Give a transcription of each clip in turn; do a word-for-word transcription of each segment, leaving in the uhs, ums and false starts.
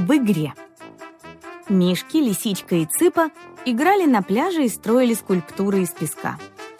в игре. Мишки, Лисичка и Цыпа играли на пляже и строили скульптуры из песка.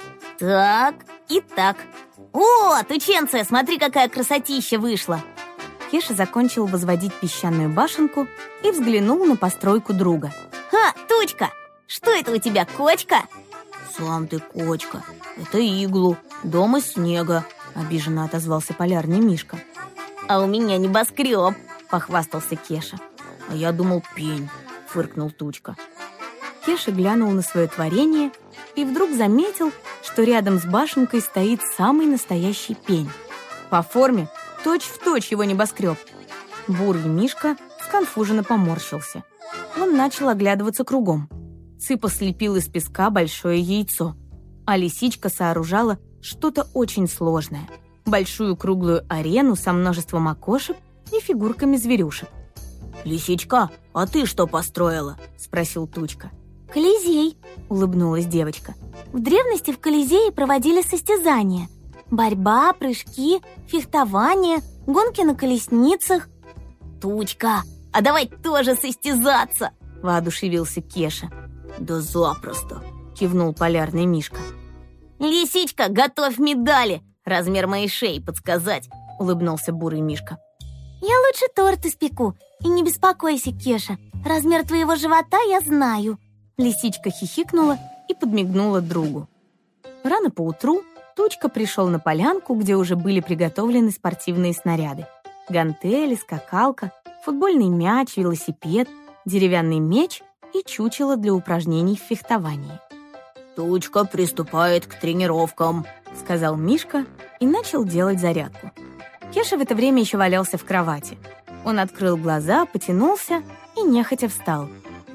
Так, и так. О, тученция, смотри, какая красотища вышла. Кеша закончил возводить песчаную башенку и взглянул на постройку друга. Ха, Тучка, что это у тебя, кочка? Сам ты кочка, это иглу, дом из снега, обиженно отозвался полярный Мишка. А у меня небоскреб, похвастался Кеша. А я думал, пень, фыркнул Тучка. Кеша глянул на свое творение и вдруг заметил, что рядом с башенкой стоит самый настоящий пень. По форме точь-в-точь его небоскреб. Бурый Мишка сконфуженно поморщился. Он начал оглядываться кругом. Цыпа слепил из песка большое яйцо, а Лисичка сооружала что-то очень сложное. Большую круглую арену со множеством окошек и фигурками зверюшек. «Лисичка, а ты что построила?» – спросил Тучка. «Колизей», — улыбнулась девочка. «В древности в Колизее проводили состязания. Борьба, прыжки, фехтование, гонки на колесницах». «Тучка, а давай тоже состязаться!» — воодушевился Кеша. «Да запросто!» — кивнул полярный Мишка. «Лисичка, готовь медали! Размер моей шеи подсказать!» — улыбнулся бурый Мишка. «Я лучше торт испеку. И не беспокойся, Кеша, размер твоего живота я знаю». Лисичка хихикнула и подмигнула другу. Рано поутру Тучка пришел на полянку, где уже были приготовлены спортивные снаряды. Гантели, скакалка, футбольный мяч, велосипед, деревянный меч и чучело для упражнений в фехтовании. «Тучка приступает к тренировкам», — сказал Мишка и начал делать зарядку. Кеша в это время еще валялся в кровати. Он открыл глаза, потянулся и нехотя встал.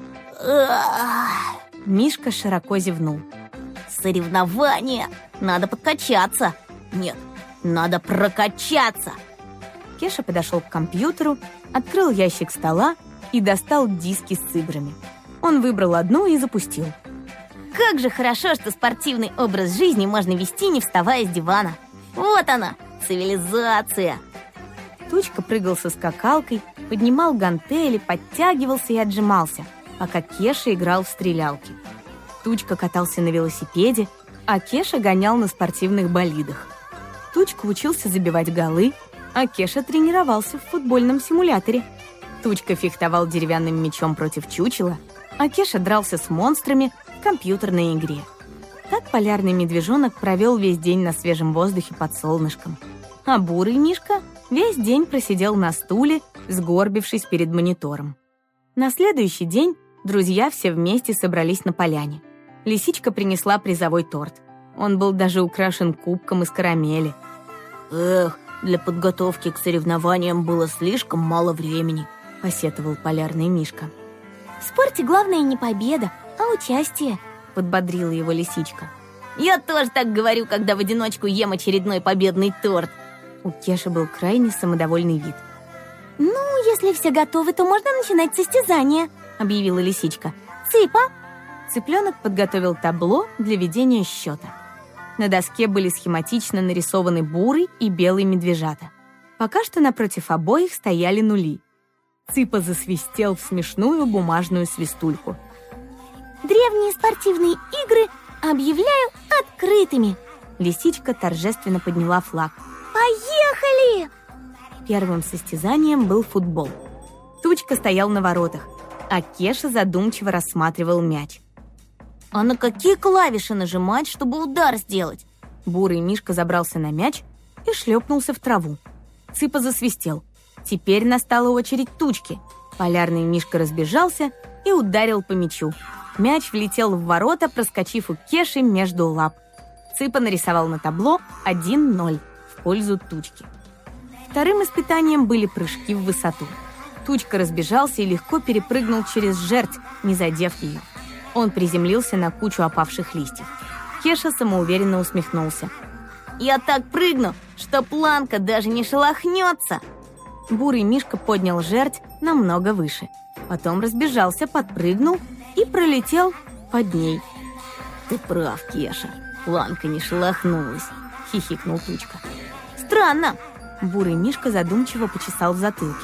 Мишка широко зевнул. «Соревнования! Надо подкачаться! Нет, надо прокачаться!» Кеша подошел к компьютеру, открыл ящик стола и достал диски с играми. Он выбрал одну и запустил. Как же хорошо, что спортивный образ жизни можно вести, не вставая с дивана. Вот она, цивилизация! Тучка прыгал со скакалкой, поднимал гантели, подтягивался и отжимался, пока Кеша играл в стрелялки. Тучка катался на велосипеде, а Кеша гонял на спортивных болидах. Тучка учился забивать голы, а Кеша тренировался в футбольном симуляторе. Тучка фехтовал деревянным мечом против чучела, а Кеша дрался с монстрами в компьютерной игре. Так полярный медвежонок провел весь день на свежем воздухе под солнышком. А бурый Мишка весь день просидел на стуле, сгорбившись перед монитором. На следующий день друзья все вместе собрались на поляне. Лисичка принесла призовой торт. Он был даже украшен кубком из карамели. «Эх, для подготовки к соревнованиям было слишком мало времени», — посетовал полярный Мишка. «В спорте главное не победа, а участие», — подбодрила его Лисичка. «Я тоже так говорю, когда в одиночку ем очередной победный торт». У Кеши был крайне самодовольный вид. «Ну, если все готовы, то можно начинать состязание», — объявила Лисичка. «Цыпа!» Цыпленок подготовил табло для ведения счета. На доске были схематично нарисованы бурый и белый медвежата. Пока что напротив обоих стояли нули. Цыпа засвистел в смешную бумажную свистульку. «Древние спортивные игры объявляю открытыми!» Лисичка торжественно подняла флаг. «Поехали!» Первым состязанием был футбол. Тучка стоял на воротах, а Кеша задумчиво рассматривал мяч. «А на какие клавиши нажимать, чтобы удар сделать?» Бурый Мишка забрался на мяч и шлепнулся в траву. Цыпа засвистел. Теперь настала очередь Тучки. Полярный Мишка разбежался и ударил по мячу. Мяч влетел в ворота, проскочив у Кеши между лап. Цыпа нарисовал на табло один ноль в пользу Тучки. Вторым испытанием были прыжки в высоту. Тучка разбежался и легко перепрыгнул через жерть, не задев ее. Он приземлился на кучу опавших листьев. Кеша самоуверенно усмехнулся. «Я так прыгну, что планка даже не шелохнется!» Бурый Мишка поднял жерть намного выше. Потом разбежался, подпрыгнул и пролетел под ней. «Ты прав, Кеша, планка не шелохнулась», — хихикнул Тучка. «Странно!» Бурый Мишка задумчиво почесал в затылке.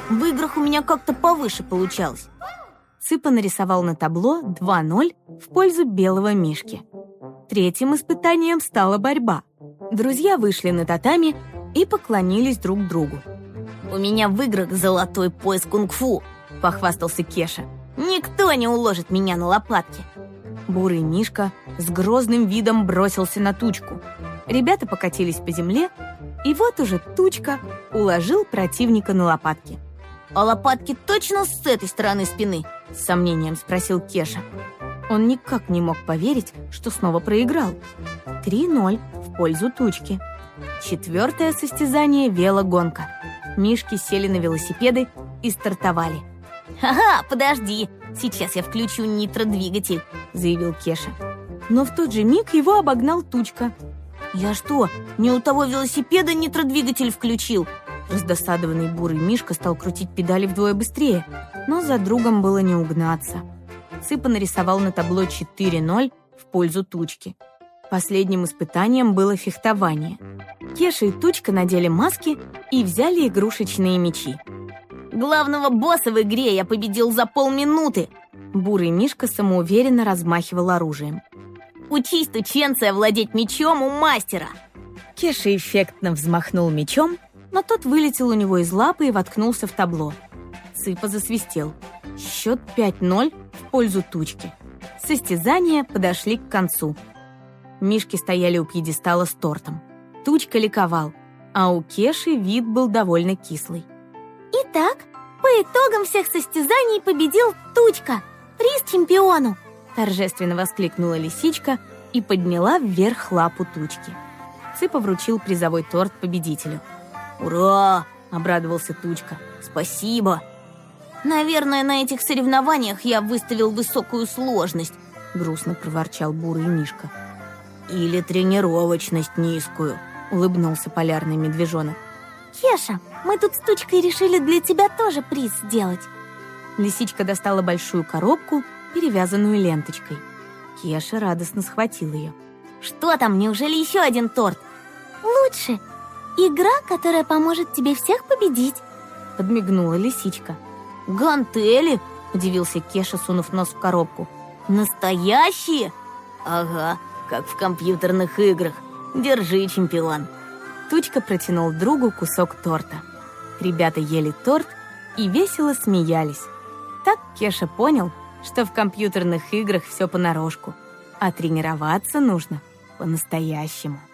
В играх у меня как-то повыше получалось. Цыпа нарисовал на табло два ноль в пользу белого мишки. Третьим испытанием стала борьба. Друзья вышли на татами и поклонились друг другу. «У меня в играх золотой пояс кунг-фу», — похвастался Кеша. «Никто не уложит меня на лопатки». Бурый мишка с грозным видом бросился на Тучку. Ребята покатились по земле, и вот уже Тучка уложил противника на лопатки. «А лопатки точно с этой стороны спины?» — с сомнением спросил Кеша. Он никак не мог поверить, что снова проиграл. три ноль в пользу Тучки. Четвертое состязание — велогонка. Мишки сели на велосипеды и стартовали. «Ага, подожди, сейчас я включу нитродвигатель», — заявил Кеша. Но в тот же миг его обогнал Тучка. «Я что, не у того велосипеда нитродвигатель включил?» Раздосадованный бурый мишка стал крутить педали вдвое быстрее, но за другом было не угнаться. Цыпа нарисовал на табло четыре ноль в пользу Тучки. Последним испытанием было фехтование. Кеша и Тучка надели маски и взяли игрушечные мечи. «Главного босса в игре я победил за полминуты!» Бурый мишка самоуверенно размахивал оружием. «Учись, тученция, владеть мечом у мастера!» Кеша эффектно взмахнул мечом, но тот вылетел у него из лапы и воткнулся в табло. Цыпа засвистел. Счет пять ноль в пользу Тучки. Состязания подошли к концу. Мишки стояли у пьедестала с тортом. Тучка ликовал, а у Кеши вид был довольно кислый. «Итак, по итогам всех состязаний победил Тучка! Приз чемпиону!» Торжественно воскликнула лисичка и подняла вверх лапу Тучки. Цыпа вручил призовой торт победителю. «Ура!» — обрадовался Тучка. «Спасибо! Наверное, на этих соревнованиях я выставил высокую сложность», — грустно проворчал бурый мишка. «Или тренировочность низкую», — улыбнулся полярный медвежонок. «Кеша, мы тут с Тучкой решили для тебя тоже приз сделать». Лисичка достала большую коробку, перевязанную ленточкой. Кеша радостно схватил ее. «Что там, неужели еще один торт?» «Лучше. Игра, которая поможет тебе всех победить», — подмигнула лисичка. «Гантели?» — удивился Кеша, сунув нос в коробку. «Настоящие?» «Ага, как в компьютерных играх. Держи, чемпион». Тучка протянул другу кусок торта. Ребята ели торт и весело смеялись. Так Кеша понял, что в компьютерных играх все понарошку, а тренироваться нужно по-настоящему.